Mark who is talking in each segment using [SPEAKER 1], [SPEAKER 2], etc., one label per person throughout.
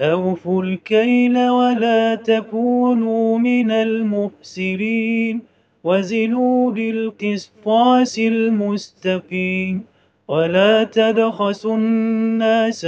[SPEAKER 1] أوفوا الكيل ولا تكونوا من المخسرين وزنوا بالقسطاس المستقيم ولا تبخسوا الناس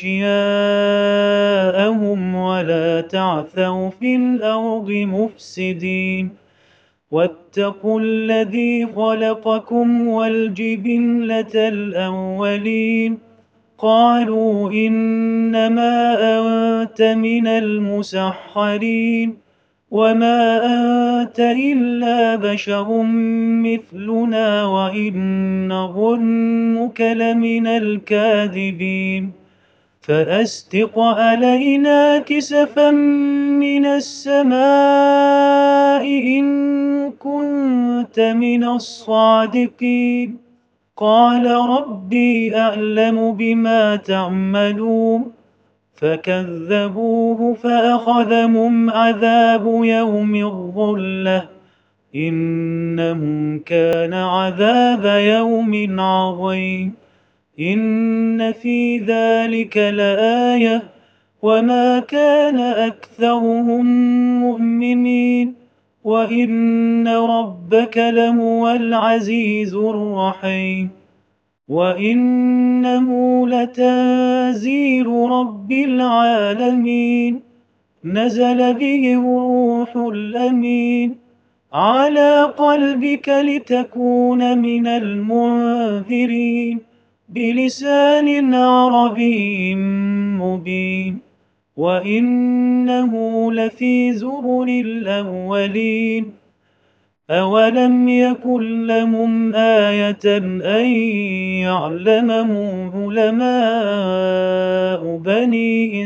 [SPEAKER 1] أشياءهم ولا تعثوا في الأرض مفسدين واتقوا الذي خلقكم والجبلة الأولين قالوا إنما أنت من المسحرين وما أنت إلا بشر مثلنا وإن نظنك لمن الكاذبين فأسقط علينا كسفا من السماء إن كنت من الصادقين قال ربي أعلم بما تعملون فكذبوه فأخذهم عذاب يوم الظلة إنه كان عذاب يوم عظيم إن في ذلك لآية وما كان أكثرهم مؤمنين وإن ربك لهو العزيز الرحيم وإنه لتنزيل رب العالمين نزل به الروح الأمين على قلبك لتكون من المنذرين بلسان عربي مبين وإنه لفي زبر الأولين أولم يكن لهم آية أن يعلمه علماء بني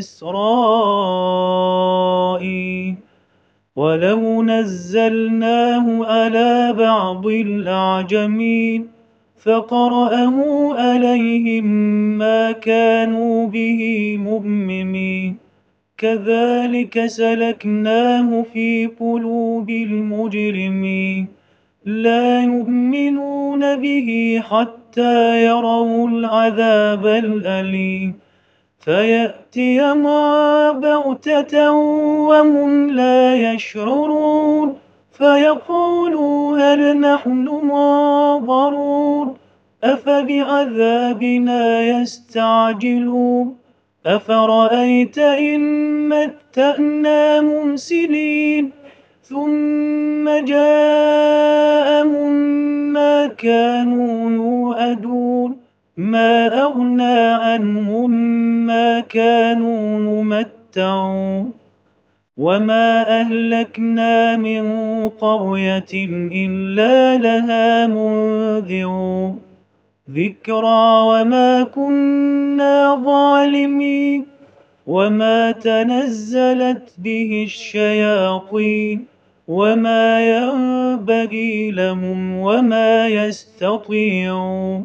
[SPEAKER 1] إسرائيل ولو نزلناه على بعض الأعجمين فقرأه عليهم ما كانوا به مؤمنين كذلك سلكناه في قلوب المجرمين لا يؤمنون به حتى يروا العذاب الأليم فيأتي ما بغتة وهم لا يشعرون فيقولوا هل نحن منظرون أفبعذابنا يستعجلون أفرأيت إن متأناهم سنين ثم جاءهم ما كانوا يوعدون ما أغنى عنهم ما كانوا يمتعون وما أهلكنا من قرية إلا لها منذرون ذكرى وما كنا ظالمين وما تنزلت به الشياطين وما ينبغي لهم وما يستطيعون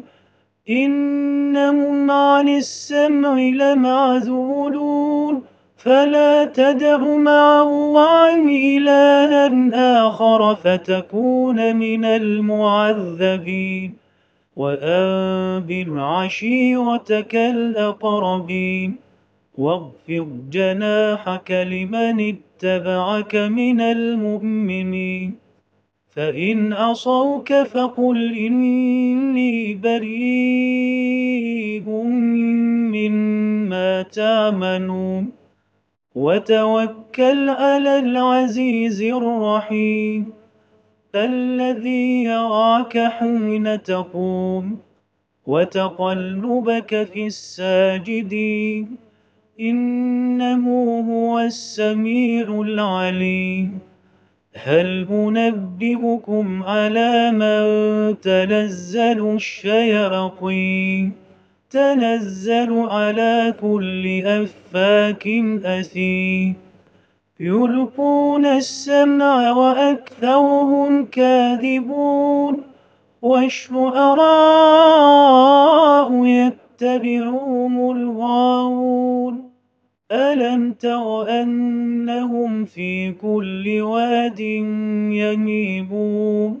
[SPEAKER 1] إنهم عن السمع لمعزولون فلا تدع مع الله إلها آخر فتكون من المعذبين وأنذر عشيرتك الأقربين واخفض جناحك لمن اتبعك من المؤمنين فإن عصوك فقل إني بريء مما تعملون وتوكل على العزيز الرحيم الذي يراك حين تقوم وتقلبك في الساجدين إنه هو السميع العليم هل أنبئكم على من تنزل الشياطين تنزل على كل أفاك أثيم يلقون السمع وأكثرهم كاذبون والشعراء يتبعهم الغاوون ألم تر أنهم في كل واد يهيمون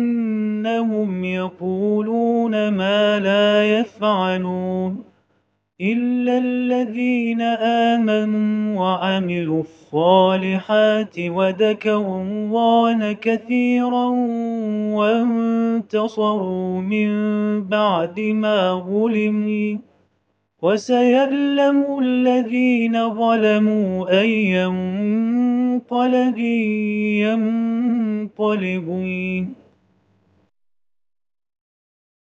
[SPEAKER 1] وأنهم يقولون ما لا يفعلون إلا الذين آمنوا وعملوا الصالحات وذكروا الله كثيرا وانتصروا من بعد ما ظلموا وسيعلم الذين ظلموا أي منقلب ينقلبون